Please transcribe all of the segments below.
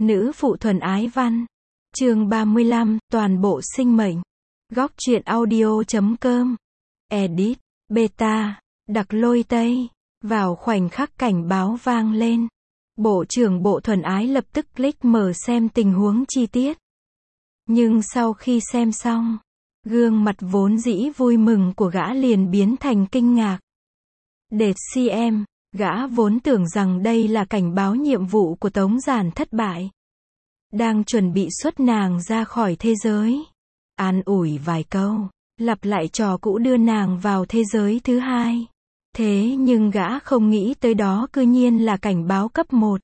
Nữ phụ thuần ái văn. Chương 35, toàn bộ sinh mệnh. Góc truyện audio.com. Edit, beta, đặc lôi Tây. Vào khoảnh khắc cảnh báo vang lên, Bộ trưởng Bộ thuần ái lập tức click mở xem tình huống chi tiết. Nhưng sau khi xem xong, gương mặt vốn dĩ vui mừng của gã liền biến thành kinh ngạc. Để xem, gã vốn tưởng rằng đây là cảnh báo nhiệm vụ của Tống Giản thất bại. Đang chuẩn bị xuất nàng ra khỏi thế giới. An ủi vài câu, lặp lại trò cũ đưa nàng vào thế giới thứ hai. Thế nhưng gã không nghĩ tới đó cư nhiên là cảnh báo cấp 1.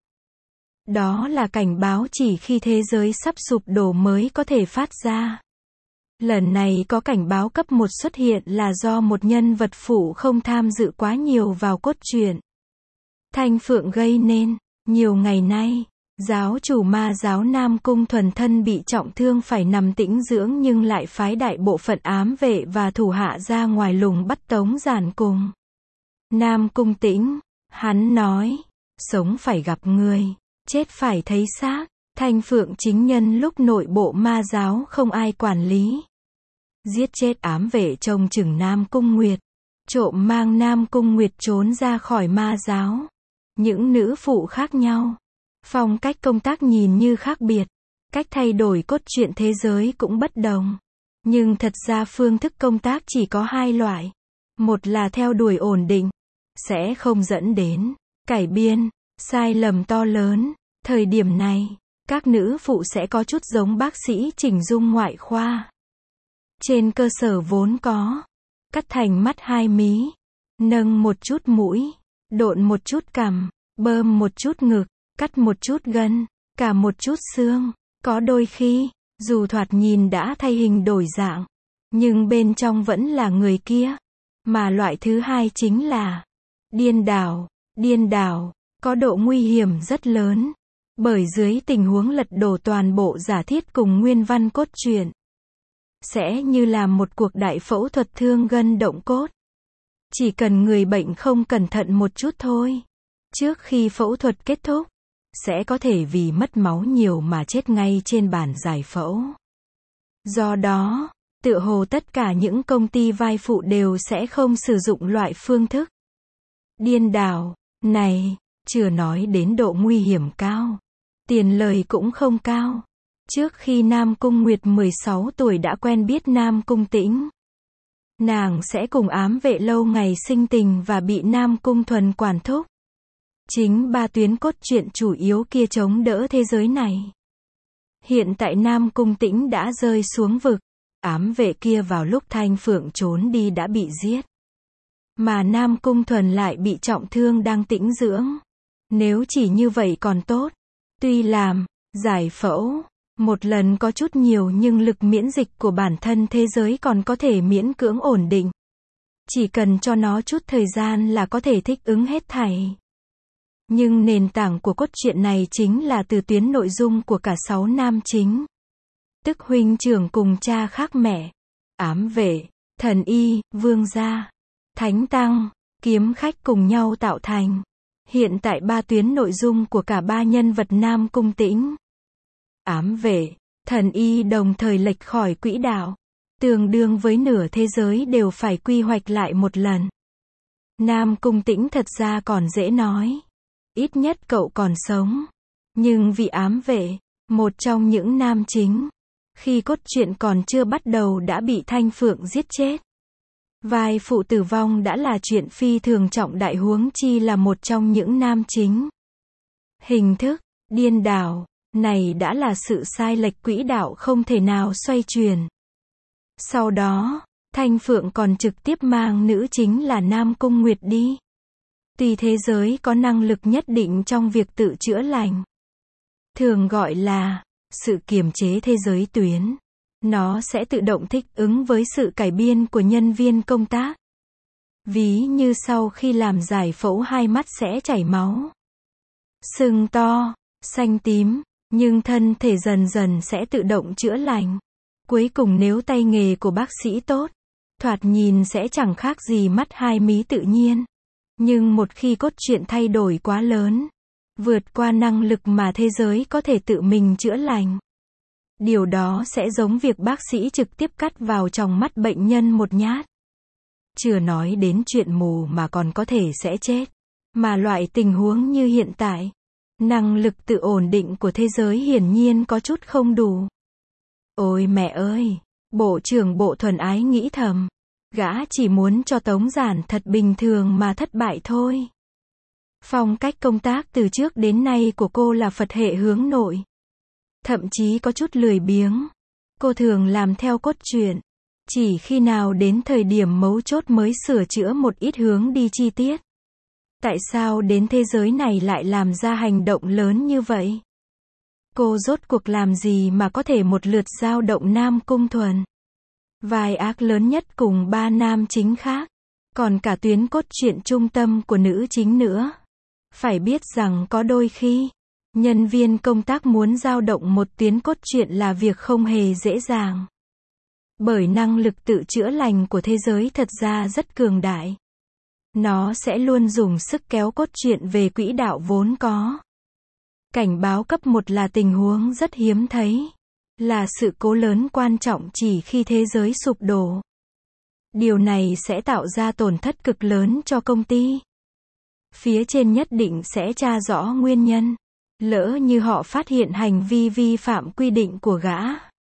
Đó là cảnh báo chỉ khi thế giới sắp sụp đổ mới có thể phát ra. Lần này có cảnh báo cấp 1 xuất hiện là do một nhân vật phụ không tham dự quá nhiều vào cốt truyện. Thanh Phượng gây nên. Nhiều ngày nay, giáo chủ ma giáo Nam Cung Thuần thân bị trọng thương phải nằm tĩnh dưỡng nhưng lại phái đại bộ phận ám vệ và thủ hạ ra ngoài lùng bắt Tống Giản cùng Nam Cung Tĩnh. Hắn nói, sống phải gặp người, chết phải thấy xác. Thanh Phượng chính nhân lúc nội bộ ma giáo không ai quản lý, giết chết ám vệ trông chừng Nam Cung Nguyệt, trộm mang Nam Cung Nguyệt trốn ra khỏi ma giáo. Những nữ phụ khác nhau, phong cách công tác nhìn như khác biệt, cách thay đổi cốt truyện thế giới cũng bất đồng. Nhưng thật ra phương thức công tác chỉ có hai loại. Một là theo đuổi ổn định, sẽ không dẫn đến cải biên, sai lầm to lớn. Thời điểm này, các nữ phụ sẽ có chút giống bác sĩ chỉnh dung ngoại khoa. Trên cơ sở vốn có, cắt thành mắt hai mí, nâng một chút mũi, độn một chút cằm, bơm một chút ngực, cắt một chút gân, cả một chút xương. Có đôi khi, dù thoạt nhìn đã thay hình đổi dạng, nhưng bên trong vẫn là người kia. Mà loại thứ hai chính là điên đảo. Điên đảo có độ nguy hiểm rất lớn, bởi dưới tình huống lật đổ toàn bộ giả thiết cùng nguyên văn cốt truyện, sẽ như là một cuộc đại phẫu thuật thương gân động cốt. Chỉ cần người bệnh không cẩn thận một chút thôi, trước khi phẫu thuật kết thúc, sẽ có thể vì mất máu nhiều mà chết ngay trên bàn giải phẫu. Do đó, tựa hồ tất cả những công ty vai phụ đều sẽ không sử dụng loại phương thức điên đảo này, chưa nói đến độ nguy hiểm cao. Tiền lời cũng không cao. Trước khi Nam Cung Nguyệt 16 tuổi đã quen biết Nam Cung Tĩnh, nàng sẽ cùng ám vệ lâu ngày sinh tình và bị Nam Cung Thuần quản thúc. Chính ba tuyến cốt truyện chủ yếu kia chống đỡ thế giới này. Hiện tại Nam Cung Tĩnh đã rơi xuống vực, ám vệ kia vào lúc Thanh Phượng trốn đi đã bị giết. Mà Nam Cung Thuần lại bị trọng thương đang tĩnh dưỡng. Nếu chỉ như vậy còn tốt. Tuy làm giải phẫu một lần có chút nhiều nhưng lực miễn dịch của bản thân thế giới còn có thể miễn cưỡng ổn định. Chỉ cần cho nó chút thời gian là có thể thích ứng hết thảy. Nhưng nền tảng của cốt truyện này chính là từ tuyến nội dung của cả 6 nam chính. Tức huynh trưởng cùng cha khác mẹ, ám vệ, thần y, vương gia, thánh tăng, kiếm khách cùng nhau tạo thành. Hiện tại ba tuyến nội dung của cả ba nhân vật Nam Cung Tĩnh, ám vệ, thần y đồng thời lệch khỏi quỹ đạo. Tương đương với nửa thế giới đều phải quy hoạch lại một lần. Nam Cung Tĩnh thật ra còn dễ nói. Ít nhất cậu còn sống. Nhưng vì ám vệ, một trong những nam chính, khi cốt truyện còn chưa bắt đầu đã bị Thanh Phượng giết chết. Vai phụ tử vong đã là chuyện phi thường trọng đại huống chi là một trong những nam chính. Hình thức điên đảo này đã là sự sai lệch quỹ đạo không thể nào xoay chuyển. Sau đó, Thanh Phượng còn trực tiếp mang nữ chính là Nam Cung Nguyệt đi. Tuy thế giới có năng lực nhất định trong việc tự chữa lành, thường gọi là sự kiềm chế thế giới tuyến, nó sẽ tự động thích ứng với sự cải biên của nhân viên công tác. Ví như sau khi làm giải phẫu hai mắt sẽ chảy máu, sưng to, xanh tím, nhưng thân thể dần dần sẽ tự động chữa lành. Cuối cùng nếu tay nghề của bác sĩ tốt, thoạt nhìn sẽ chẳng khác gì mắt hai mí tự nhiên. Nhưng một khi cốt truyện thay đổi quá lớn, vượt qua năng lực mà thế giới có thể tự mình chữa lành. Điều đó sẽ giống việc bác sĩ trực tiếp cắt vào tròng mắt bệnh nhân một nhát. Chưa nói đến chuyện mù mà còn có thể sẽ chết. Mà loại tình huống như hiện tại, năng lực tự ổn định của thế giới hiển nhiên có chút không đủ. Ôi mẹ ơi! Bộ trưởng Bộ Thuần Ái nghĩ thầm. Gã chỉ muốn cho Tống Giản thật bình thường mà thất bại thôi. Phong cách công tác từ trước đến nay của cô là Phật hệ hướng nội. Thậm chí có chút lười biếng. Cô thường làm theo cốt truyện. Chỉ khi nào đến thời điểm mấu chốt mới sửa chữa một ít hướng đi chi tiết. Tại sao đến thế giới này lại làm ra hành động lớn như vậy? Cô rốt cuộc làm gì mà có thể một lượt dao động Nam Cung Thuần? Vai ác lớn nhất cùng 3 nam chính khác. Còn cả tuyến cốt truyện trung tâm của nữ chính nữa. Phải biết rằng có đôi khi, nhân viên công tác muốn dao động một tuyến cốt truyện là việc không hề dễ dàng. Bởi năng lực tự chữa lành của thế giới thật ra rất cường đại. Nó sẽ luôn dùng sức kéo cốt truyện về quỹ đạo vốn có. Cảnh báo cấp 1 là tình huống rất hiếm thấy. Là sự cố lớn quan trọng chỉ khi thế giới sụp đổ. Điều này sẽ tạo ra tổn thất cực lớn cho công ty. Phía trên nhất định sẽ tra rõ nguyên nhân. Lỡ như họ phát hiện hành vi vi phạm quy định của gã.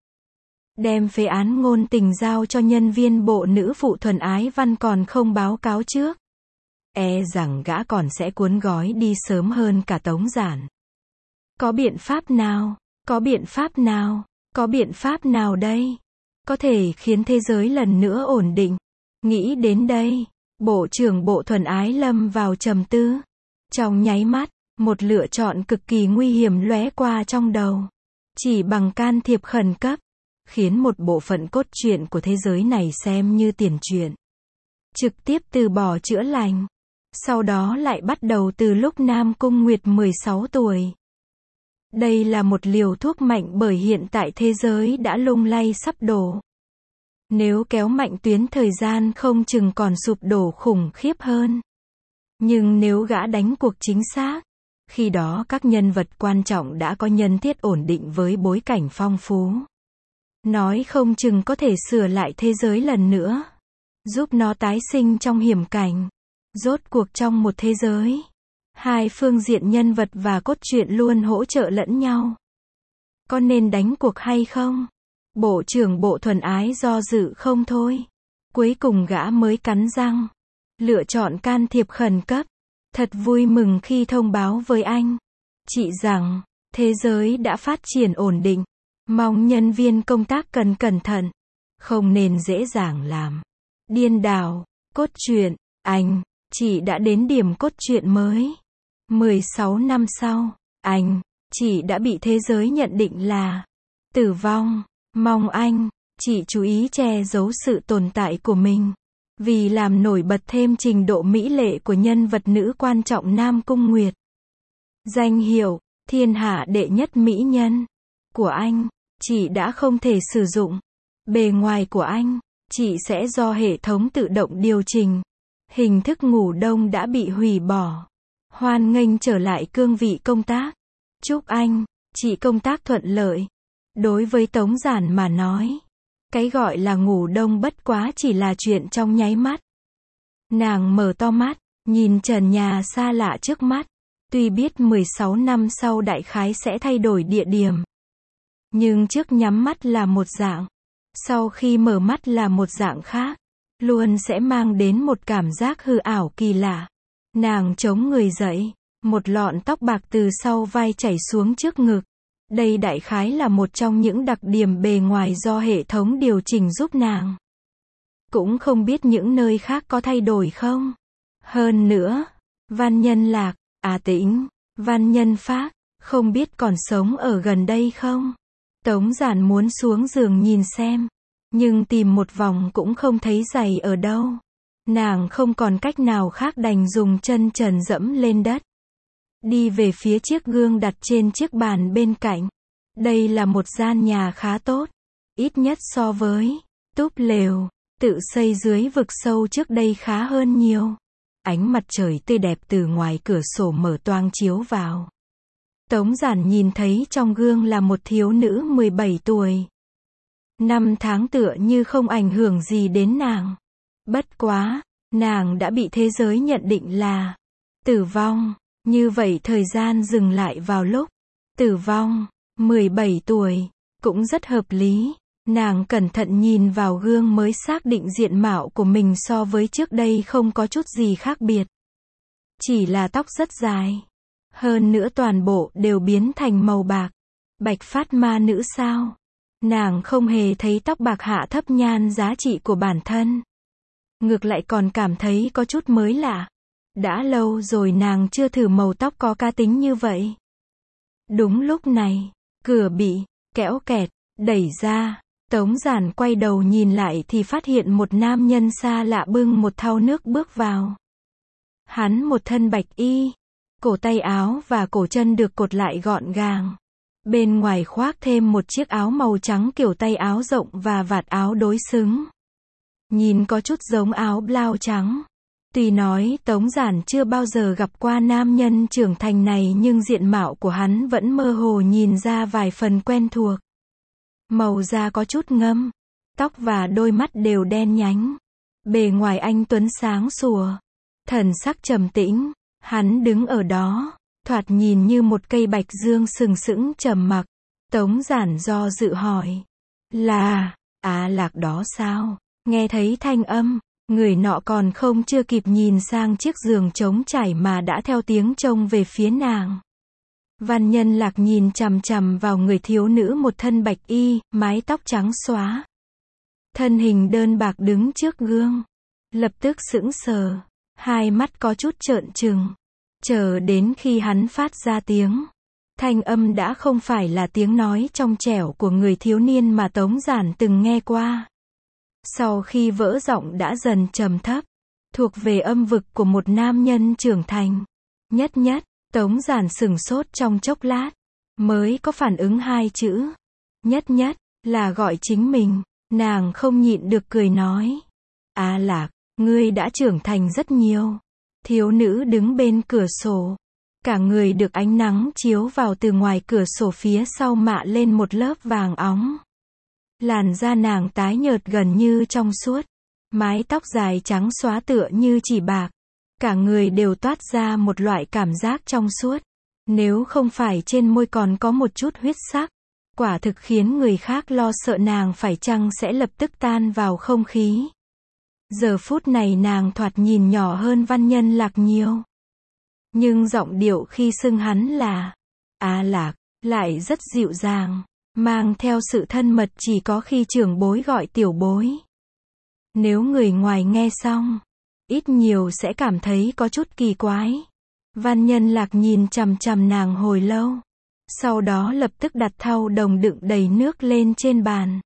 Đem phê án ngôn tình giao cho nhân viên bộ nữ phụ Thuần Ái Văn còn không báo cáo trước. E rằng gã còn sẽ cuốn gói đi sớm hơn cả Tống Giản. Có biện pháp nào? Có biện pháp nào? Có biện pháp nào đây? Có thể khiến thế giới lần nữa ổn định. Nghĩ đến đây, Bộ trưởng Bộ Thuần Ái lâm vào trầm tư. Trong nháy mắt, một lựa chọn cực kỳ nguy hiểm lóe qua trong đầu. Chỉ bằng can thiệp khẩn cấp, khiến một bộ phận cốt truyện của thế giới này xem như tiền truyện. Trực tiếp từ bỏ chữa lành. Sau đó lại bắt đầu từ lúc Nam Cung Nguyệt 16 tuổi. Đây là một liều thuốc mạnh bởi hiện tại thế giới đã lung lay sắp đổ. Nếu kéo mạnh tuyến thời gian không chừng còn sụp đổ khủng khiếp hơn. Nhưng nếu gã đánh cuộc chính xác, khi đó các nhân vật quan trọng đã có nhân thiết ổn định với bối cảnh phong phú. Nói không chừng có thể sửa lại thế giới lần nữa. Giúp nó tái sinh trong hiểm cảnh. Rốt cuộc trong một thế giới, hai phương diện nhân vật và cốt truyện luôn hỗ trợ lẫn nhau. Có nên đánh cuộc hay không? Bộ trưởng Bộ Thuần Ái do dự không thôi. Cuối cùng gã mới cắn răng. Lựa chọn can thiệp khẩn cấp. Thật vui mừng khi thông báo với anh chị rằng, thế giới đã phát triển ổn định. Mong nhân viên công tác cần cẩn thận. Không nên dễ dàng làm điên đảo, cốt truyện, anh, chị đã đến điểm cốt truyện mới. 16 năm sau, anh, chị đã bị thế giới nhận định là tử vong. Mong anh, chị chú ý che giấu sự tồn tại của mình. Vì làm nổi bật thêm trình độ mỹ lệ của nhân vật nữ quan trọng Nam Cung Nguyệt. Danh hiệu, thiên hạ đệ nhất mỹ nhân của anh, chị đã không thể sử dụng. Bề ngoài của anh, chị sẽ do hệ thống tự động điều chỉnh. Hình thức ngủ đông đã bị hủy bỏ. Hoan nghênh trở lại cương vị công tác. Chúc anh, chị công tác thuận lợi. Đối với Tống Giản mà nói, cái gọi là ngủ đông bất quá chỉ là chuyện trong nháy mắt. Nàng mở to mắt, nhìn trần nhà xa lạ trước mắt. Tuy biết 16 năm sau đại khái sẽ thay đổi địa điểm. Nhưng trước nhắm mắt là một dạng. Sau khi mở mắt là một dạng khác. Luôn sẽ mang đến một cảm giác hư ảo kỳ lạ. Nàng chống người dậy. Một lọn tóc bạc từ sau vai chảy xuống trước ngực. Đây đại khái là một trong những đặc điểm bề ngoài do hệ thống điều chỉnh giúp nàng. Cũng không biết những nơi khác có thay đổi không. Hơn nữa, Văn Nhân Lạc, Tĩnh, Văn Nhân Phác, không biết còn sống ở gần đây không? Tống Giản muốn xuống giường nhìn xem. Nhưng tìm một vòng cũng không thấy giày ở đâu. Nàng không còn cách nào khác đành dùng chân trần dẫm lên đất. Đi về phía chiếc gương đặt trên chiếc bàn bên cạnh. Đây là một gian nhà khá tốt. Ít nhất so với túp lều tự xây dưới vực sâu trước đây khá hơn nhiều. Ánh mặt trời tươi đẹp từ ngoài cửa sổ mở toang chiếu vào. Tống Giản nhìn thấy trong gương là một thiếu nữ 17 tuổi. Năm tháng tựa như không ảnh hưởng gì đến nàng. Bất quá, nàng đã bị thế giới nhận định là tử vong. Như vậy thời gian dừng lại vào lúc tử vong, 17 tuổi, cũng rất hợp lý. Nàng cẩn thận nhìn vào gương mới xác định diện mạo của mình so với trước đây không có chút gì khác biệt. Chỉ là tóc rất dài. Hơn nữa toàn bộ đều biến thành màu bạc. Bạch phát ma nữ sao? Nàng không hề thấy tóc bạc hạ thấp nhan giá trị của bản thân. Ngược lại còn cảm thấy có chút mới lạ. Đã lâu rồi nàng chưa thử màu tóc có cá tính như vậy. Đúng lúc này, cửa bị kéo kẹt đẩy ra. Tống Giản quay đầu nhìn lại thì phát hiện một nam nhân xa lạ bưng một thau nước bước vào. Hắn một thân bạch y, cổ tay áo và cổ chân được cột lại gọn gàng. Bên ngoài khoác thêm một chiếc áo màu trắng kiểu tay áo rộng và vạt áo đối xứng. Nhìn có chút giống áo blau trắng. Tuy nói Tống Giản chưa bao giờ gặp qua nam nhân trưởng thành này nhưng diện mạo của hắn vẫn mơ hồ nhìn ra vài phần quen thuộc. Màu da có chút ngâm, tóc và đôi mắt đều đen nhánh. Bề ngoài anh tuấn sáng sủa, thần sắc trầm tĩnh, hắn đứng ở đó, thoạt nhìn như một cây bạch dương sừng sững trầm mặc. Tống Giản do dự hỏi, là Á Lạc đó sao? Nghe thấy thanh âm, người nọ còn không chưa kịp nhìn sang chiếc giường trống trải mà đã theo tiếng trông về phía nàng. Văn Nhân Lạc nhìn chằm chằm vào người thiếu nữ một thân bạch y, mái tóc trắng xóa. Thân hình đơn bạc đứng trước gương. Lập tức sững sờ, hai mắt có chút trợn trừng. Chờ đến khi hắn phát ra tiếng. Thanh âm đã không phải là tiếng nói trong trẻo của người thiếu niên mà Tống Giản từng nghe qua. Sau khi vỡ giọng đã dần trầm thấp, thuộc về âm vực của một nam nhân trưởng thành. Nhất, Tống Giản sửng sốt trong chốc lát, mới có phản ứng hai chữ. Nhất là gọi chính mình, nàng không nhịn được cười nói. Á Lạc, ngươi đã trưởng thành rất nhiều. Thiếu nữ đứng bên cửa sổ. Cả người được ánh nắng chiếu vào từ ngoài cửa sổ phía sau mạ lên một lớp vàng óng. Làn da nàng tái nhợt gần như trong suốt. Mái tóc dài trắng xóa tựa như chỉ bạc. Cả người đều toát ra một loại cảm giác trong suốt. Nếu không phải trên môi còn có một chút huyết sắc, quả thực khiến người khác lo sợ nàng phải chăng sẽ lập tức tan vào không khí. Giờ phút này nàng thoạt nhìn nhỏ hơn Văn Nhân Lạc nhiều. Nhưng giọng điệu khi xưng hắn là Á Lạc, lại rất dịu dàng, mang theo sự thân mật chỉ có khi trưởng bối gọi tiểu bối. Nếu người ngoài nghe xong, ít nhiều sẽ cảm thấy có chút kỳ quái. Văn Nhân Lạc nhìn chằm chằm nàng hồi lâu. Sau đó lập tức đặt thau đồng đựng đầy nước lên trên bàn.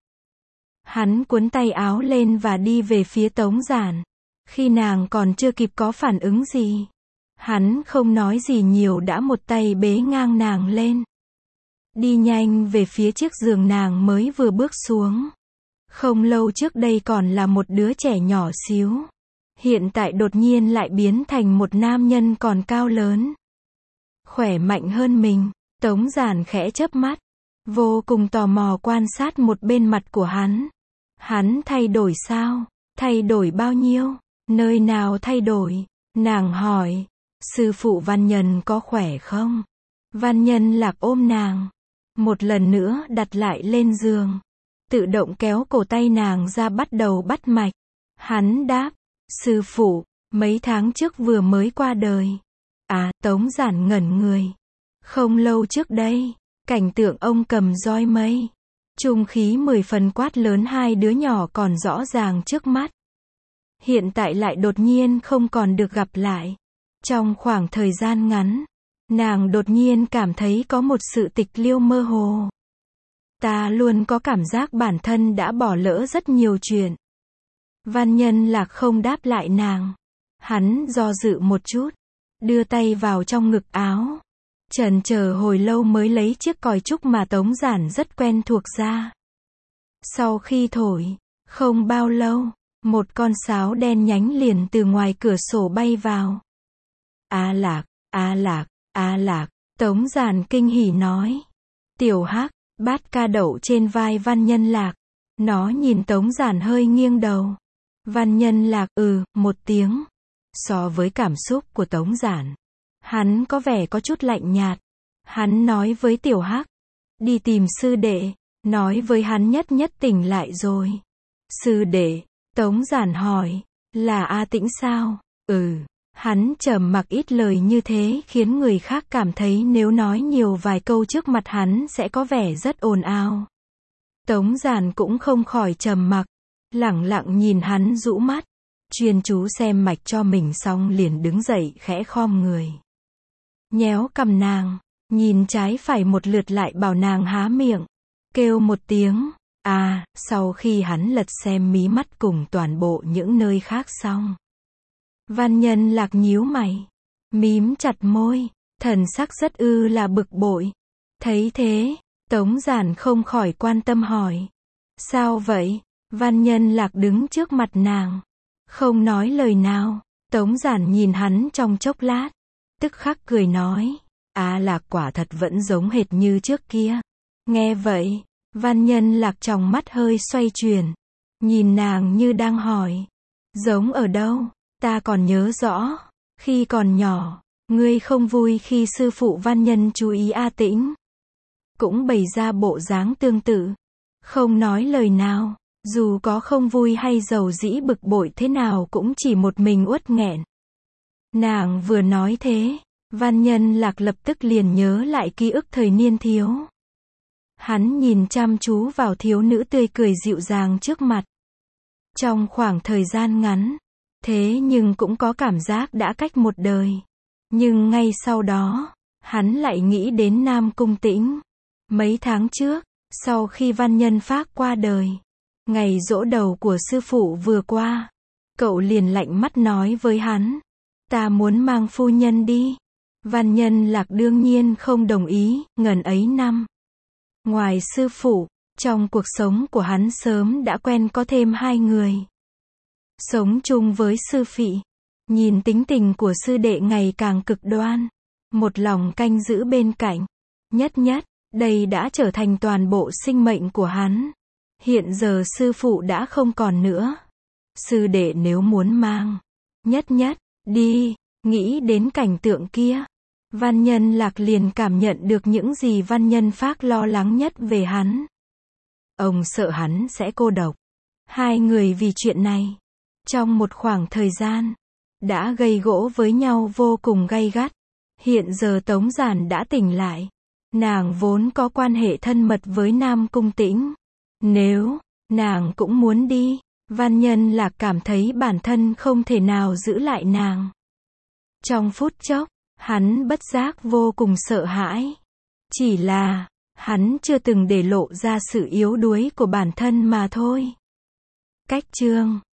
Hắn cuốn tay áo lên và đi về phía Tống Giản. Khi nàng còn chưa kịp có phản ứng gì, hắn không nói gì nhiều đã một tay bế ngang nàng lên. Đi nhanh về phía chiếc giường nàng mới vừa bước xuống. Không lâu trước đây còn là một đứa trẻ nhỏ xíu. Hiện tại đột nhiên lại biến thành một nam nhân còn cao lớn. Khỏe mạnh hơn mình. Tống Giản khẽ chớp mắt. Vô cùng tò mò quan sát một bên mặt của hắn. Hắn thay đổi sao? Thay đổi bao nhiêu? Nơi nào thay đổi? Nàng hỏi. Sư phụ Văn Nhân có khỏe không? Văn Nhân Lạc ôm nàng. Một lần nữa đặt lại lên giường. Tự động kéo cổ tay nàng ra bắt đầu bắt mạch. Hắn đáp. Sư phụ, mấy tháng trước vừa mới qua đời. Tống Giản ngẩn người. Không lâu trước đây, cảnh tượng ông cầm roi mây. Trung khí 10 phần quát lớn hai đứa nhỏ còn rõ ràng trước mắt. Hiện tại lại đột nhiên không còn được gặp lại. Trong khoảng thời gian ngắn, nàng đột nhiên cảm thấy có một sự tịch liêu mơ hồ. Ta luôn có cảm giác bản thân đã bỏ lỡ rất nhiều chuyện. Văn Nhân Lạc không đáp lại nàng. Hắn do dự một chút, đưa tay vào trong ngực áo. Chần chờ hồi lâu mới lấy chiếc còi trúc mà Tống Giản rất quen thuộc ra. Sau khi thổi, không bao lâu, một con sáo đen nhánh liền từ ngoài cửa sổ bay vào. Á Lạc, Á Lạc, Á Lạc. Tống Giản kinh hỉ nói. Tiểu Hắc, bát ca đậu trên vai Văn Nhân Lạc. Nó nhìn Tống Giản hơi nghiêng đầu. Văn Nhân Lạc một tiếng. So với cảm xúc của Tống Giản, hắn có vẻ có chút lạnh nhạt. Hắn nói với Tiểu Hắc, đi tìm sư đệ, nói với hắn nhất nhất tỉnh lại rồi. Sư đệ, Tống Giản hỏi, là A Tĩnh sao? Hắn trầm mặc ít lời như thế khiến người khác cảm thấy nếu nói nhiều vài câu trước mặt hắn sẽ có vẻ rất ồn ào. Tống Giản cũng không khỏi trầm mặc, lẳng lặng nhìn hắn rũ mắt, chuyên chú xem mạch cho mình xong liền đứng dậy khẽ khom người. Nhéo cằm nàng, nhìn trái phải một lượt lại bảo nàng há miệng, kêu một tiếng, sau khi hắn lật xem mí mắt cùng toàn bộ những nơi khác xong. Văn Nhân Lạc nhíu mày, mím chặt môi, thần sắc rất là bực bội. Thấy thế, Tống Giản không khỏi quan tâm hỏi. Sao vậy? Văn Nhân Lạc đứng trước mặt nàng, không nói lời nào. Tống Giản nhìn hắn trong chốc lát, tức khắc cười nói, Lạc quả thật vẫn giống hệt như trước kia. Nghe vậy, Văn Nhân Lạc trong mắt hơi xoay chuyển, nhìn nàng như đang hỏi, giống ở đâu? Ta còn nhớ rõ, khi còn nhỏ, ngươi không vui khi sư phụ Văn Nhân chú ý A Tĩnh. Cũng bày ra bộ dáng tương tự, không nói lời nào, dù có không vui hay giàu dĩ bực bội thế nào cũng chỉ một mình uất nghẹn. Nàng vừa nói thế, Văn Nhân Lạc lập tức liền nhớ lại ký ức thời niên thiếu. Hắn nhìn chăm chú vào thiếu nữ tươi cười dịu dàng trước mặt. Trong khoảng thời gian ngắn, thế nhưng cũng có cảm giác đã cách một đời. Nhưng ngay sau đó, hắn lại nghĩ đến Nam Cung Tĩnh. Mấy tháng trước, sau khi Văn Nhân Phác qua đời, ngày giỗ đầu của sư phụ vừa qua, cậu liền lạnh mắt nói với hắn, ta muốn mang phu nhân đi. Văn Nhân Lạc đương nhiên không đồng ý, ngần ấy năm. Ngoài sư phụ, trong cuộc sống của hắn sớm đã quen có thêm 2 người. Sống chung với sư phỉ, nhìn tính tình của sư đệ ngày càng cực đoan, một lòng canh giữ bên cạnh, nhất nhất, đây đã trở thành toàn bộ sinh mệnh của hắn. Hiện giờ sư phụ đã không còn nữa. Sư đệ nếu muốn mang, nhất nhất, đi, nghĩ đến cảnh tượng kia. Văn Nhân Lạc liền cảm nhận được những gì Văn Nhân Phác lo lắng nhất về hắn. Ông sợ hắn sẽ cô độc. 2 người vì chuyện này, trong một khoảng thời gian, đã gây gỗ với nhau vô cùng gay gắt. Hiện giờ Tống Giản đã tỉnh lại. Nàng vốn có quan hệ thân mật với Nam Cung Tĩnh. Nếu nàng cũng muốn đi, Văn Nhân Lạc cảm thấy bản thân không thể nào giữ lại nàng. Trong phút chốc, hắn bất giác vô cùng sợ hãi. Chỉ là, hắn chưa từng để lộ ra sự yếu đuối của bản thân mà thôi. Cách chương